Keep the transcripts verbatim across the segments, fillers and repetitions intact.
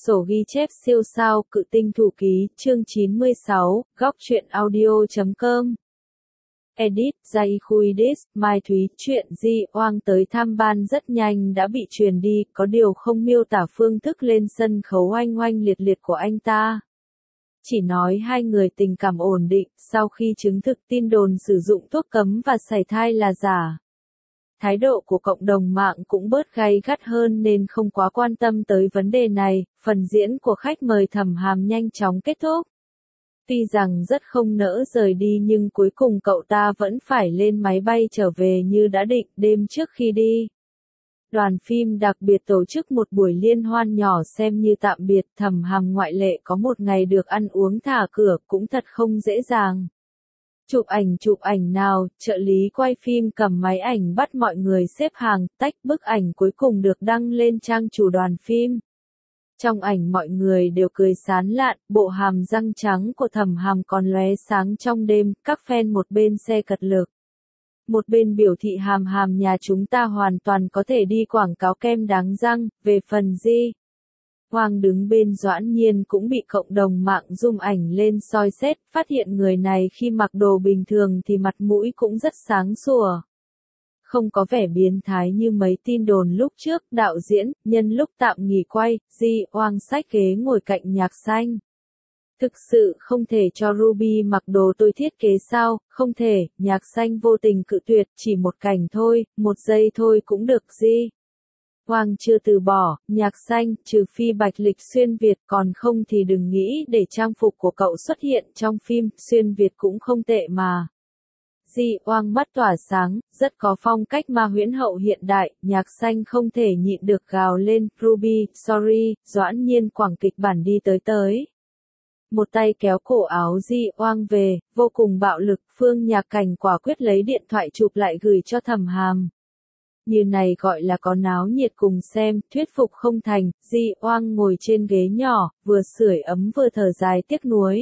Sổ ghi chép siêu sao, Cự tinh thủ ký, chương chín mươi sáu, góc truyện audio chấm com. Edit, Jay Khuidis, Mai Thúy, chuyện Di Oang tới tham ban rất nhanh đã bị truyền đi, có điều không miêu tả phương thức lên sân khấu oanh oanh liệt liệt của anh ta. Chỉ nói hai người tình cảm ổn định, sau khi chứng thực tin đồn sử dụng thuốc cấm và sảy thai là giả. Thái độ của cộng đồng mạng cũng bớt gay gắt hơn nên không quá quan tâm tới vấn đề này, phần diễn của khách mời Thẩm Hàm nhanh chóng kết thúc. Tuy rằng rất không nỡ rời đi nhưng cuối cùng cậu ta vẫn phải lên máy bay trở về như đã định đêm trước khi đi. Đoàn phim đặc biệt tổ chức một buổi liên hoan nhỏ xem như tạm biệt, Thẩm Hàm ngoại lệ có một ngày được ăn uống thả cửa cũng thật không dễ dàng. Chụp ảnh chụp ảnh nào, trợ lý quay phim cầm máy ảnh bắt mọi người xếp hàng, tách bức ảnh cuối cùng được đăng lên trang chủ đoàn phim. Trong ảnh mọi người đều cười sán lạn, bộ hàm răng trắng của Thẩm Hàm còn lóe sáng trong đêm, các fan một bên xe cật lực. Một bên biểu thị Hàm Hàm nhà chúng ta hoàn toàn có thể đi quảng cáo kem đáng răng, về phần Di Oang đứng bên Doãn Nhiên cũng bị cộng đồng mạng zoom ảnh lên soi xét, phát hiện người này khi mặc đồ bình thường thì mặt mũi cũng rất sáng sủa. Không có vẻ biến thái như mấy tin đồn lúc trước, đạo diễn, nhân lúc tạm nghỉ quay, Di Oang xách ghế ngồi cạnh Nhạc Xanh. Thực sự không thể cho Ruby mặc đồ tôi thiết kế sao, không thể, Nhạc Xanh vô tình cự tuyệt, chỉ một cảnh thôi, một giây thôi cũng được Di Oang chưa từ bỏ, Nhạc Xanh, trừ phi Bạch Lịch xuyên Việt còn không thì đừng nghĩ để trang phục của cậu xuất hiện trong phim, xuyên Việt cũng không tệ mà. Di Oang mắt tỏa sáng, rất có phong cách ma huyễn hậu hiện đại, Nhạc Xanh không thể nhịn được gào lên, Ruby, sorry, Doãn Nhiên quảng kịch bản đi tới tới. Một tay kéo cổ áo Di Oang về, vô cùng bạo lực, Phương Nhạc Cảnh quả quyết lấy điện thoại chụp lại gửi cho Thẩm Hàm. Như này gọi là có náo nhiệt cùng xem, thuyết phục không thành, Di Oang ngồi trên ghế nhỏ, vừa sưởi ấm vừa thở dài tiếc nuối.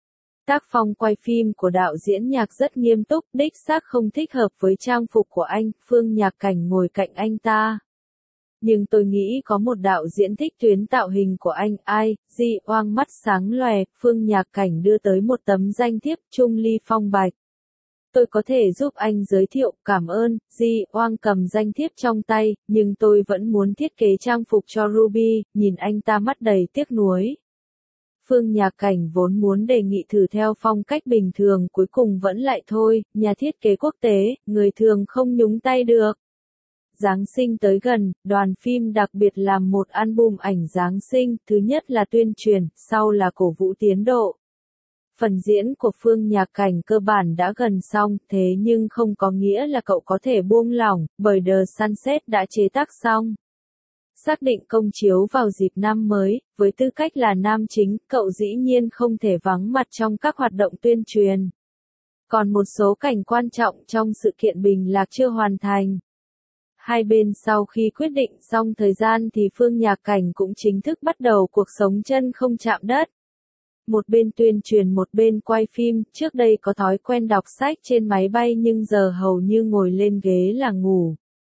Tác phong quay phim của đạo diễn Nhạc rất nghiêm túc, đích xác không thích hợp với trang phục của anh, Phương Nhạc Cảnh ngồi cạnh anh ta. Nhưng tôi nghĩ có một đạo diễn thích tuyến tạo hình của anh, ai, Di Oang mắt sáng lòe, Phương Nhạc Cảnh đưa tới một tấm danh thiếp, Trung Ly Phong Bạch. Tôi có thể giúp anh giới thiệu, cảm ơn, Di Oang cầm danh thiếp trong tay, nhưng tôi vẫn muốn thiết kế trang phục cho Ruby, nhìn anh ta mắt đầy tiếc nuối. Phương Nhạc Cảnh vốn muốn đề nghị thử theo phong cách bình thường cuối cùng vẫn lại thôi, nhà thiết kế quốc tế, người thường không nhúng tay được. Giáng sinh tới gần, đoàn phim đặc biệt làm một album ảnh Giáng sinh, thứ nhất là tuyên truyền, sau là cổ vũ tiến độ. Phần diễn của Phương Nhạc Cảnh cơ bản đã gần xong, thế nhưng không có nghĩa là cậu có thể buông lỏng, bởi The Sunset đã chế tác xong. Xác định công chiếu vào dịp năm mới, với tư cách là nam chính, cậu dĩ nhiên không thể vắng mặt trong các hoạt động tuyên truyền. Còn một số cảnh quan trọng trong sự kiện Bình Lạc chưa hoàn thành. Hai bên sau khi quyết định xong thời gian thì Phương Nhạc Cảnh cũng chính thức bắt đầu cuộc sống chân không chạm đất. Một bên tuyên truyền một bên quay phim, trước đây có thói quen đọc sách trên máy bay nhưng giờ hầu như ngồi lên ghế là ngủ.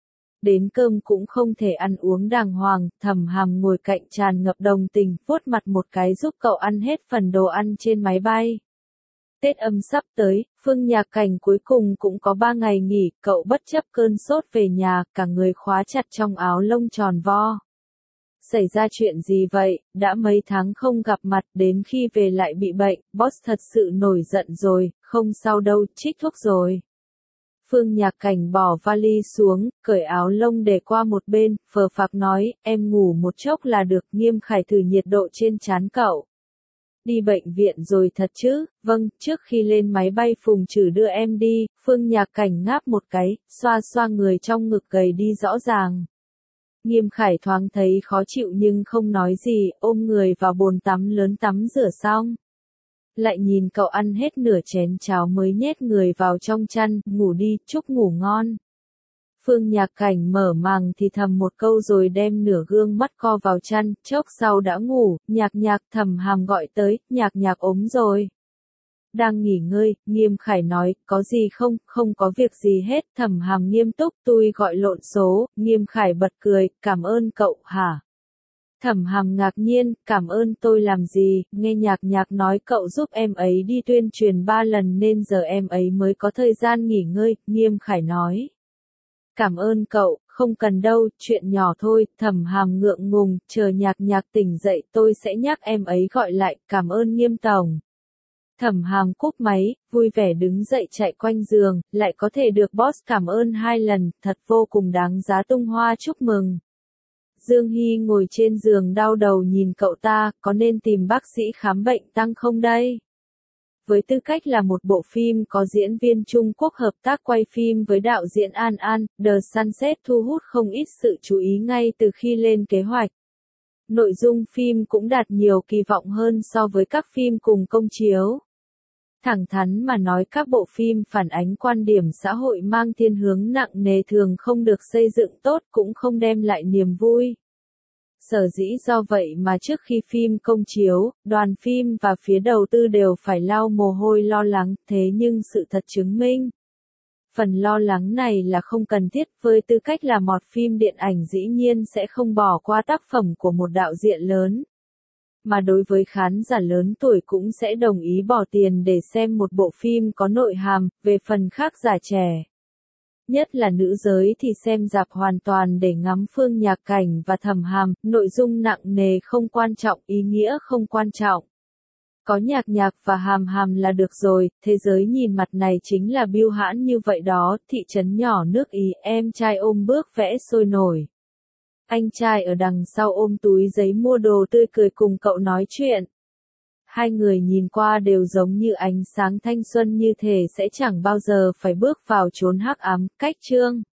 Đến cơm cũng không thể ăn uống đàng hoàng, Thẩm Hàm ngồi cạnh tràn ngập đồng tình, vuốt mặt một cái giúp cậu ăn hết phần đồ ăn trên máy bay. Tết Âm sắp tới, Phương Nhạc Cảnh cuối cùng cũng có ba ngày nghỉ, cậu bất chấp cơn sốt về nhà, cả người khóa chặt trong áo lông tròn vo. Xảy ra chuyện gì vậy, đã mấy tháng không gặp mặt, đến khi về lại bị bệnh, boss thật sự nổi giận rồi, không sao đâu, trích thuốc rồi. Phương Nhạc Cảnh bỏ vali xuống, cởi áo lông để qua một bên, phờ phạc nói, em ngủ một chốc là được, Nghiêm Khải thử nhiệt độ trên trán cậu. Đi bệnh viện rồi thật chứ, vâng, trước khi lên máy bay Phùng Trử đưa em đi, Phương Nhạc Cảnh ngáp một cái, xoa xoa người trong ngực gầy đi rõ ràng. Nghiêm Khải thoáng thấy khó chịu nhưng không nói gì, ôm người vào bồn tắm lớn tắm rửa xong. Lại nhìn cậu ăn hết nửa chén cháo mới nhét người vào trong chăn, ngủ đi, chúc ngủ ngon. Phương Nhạc Cảnh mở màng thì thầm một câu rồi đem nửa gương mắt co vào chăn, chốc sau đã ngủ, Nhạc Nhạc, Thẩm Hàm gọi tới, Nhạc Nhạc ốm rồi. Đang nghỉ ngơi, Nghiêm Khải nói, có gì không, không có việc gì hết, Thẩm Hàm nghiêm túc, tôi gọi lộn số, Nghiêm Khải bật cười, cảm ơn cậu, hả? Thẩm Hàm ngạc nhiên, cảm ơn tôi làm gì, nghe Nhạc Nhạc nói cậu giúp em ấy đi tuyên truyền ba lần nên giờ em ấy mới có thời gian nghỉ ngơi, Nghiêm Khải nói. Cảm ơn cậu, không cần đâu, chuyện nhỏ thôi, Thẩm Hàm ngượng ngùng, chờ Nhạc Nhạc tỉnh dậy tôi sẽ nhắc em ấy gọi lại, cảm ơn Nghiêm tổng. Thẩm Hàm cúp máy, vui vẻ đứng dậy chạy quanh giường, lại có thể được boss cảm ơn hai lần, thật vô cùng đáng giá tung hoa chúc mừng. Dương Hy ngồi trên giường đau đầu nhìn cậu ta, có nên tìm bác sĩ khám bệnh tăng không đây? Với tư cách là một bộ phim có diễn viên Trung Quốc hợp tác quay phim với đạo diễn An An, The Sunset thu hút không ít sự chú ý ngay từ khi lên kế hoạch. Nội dung phim cũng đạt nhiều kỳ vọng hơn so với các phim cùng công chiếu. Thẳng thắn mà nói các bộ phim phản ánh quan điểm xã hội mang thiên hướng nặng nề thường không được xây dựng tốt cũng không đem lại niềm vui. Sở dĩ do vậy mà trước khi phim công chiếu, đoàn phim và phía đầu tư đều phải lau mồ hôi lo lắng, thế nhưng sự thật chứng minh. Phần lo lắng này là không cần thiết, với tư cách là một phim điện ảnh dĩ nhiên sẽ không bỏ qua tác phẩm của một đạo diễn lớn. Mà đối với khán giả lớn tuổi cũng sẽ đồng ý bỏ tiền để xem một bộ phim có nội hàm, về phần khác giả trẻ. Nhất là nữ giới thì xem rạp hoàn toàn để ngắm Phương Nhạc Cảnh và Thẩm Hàm, nội dung nặng nề không quan trọng, ý nghĩa không quan trọng. Có Nhạc Nhạc và Hàm Hàm là được rồi, thế giới nhìn mặt này chính là bưu hãn như vậy đó, thị trấn nhỏ nước Ý, em trai ôm bước vẽ sôi nổi. Anh trai ở đằng sau ôm túi giấy mua đồ tươi cười cùng cậu nói chuyện. Hai người nhìn qua đều giống như ánh sáng thanh xuân như thể sẽ chẳng bao giờ phải bước vào chốn hắc ám, cách chương.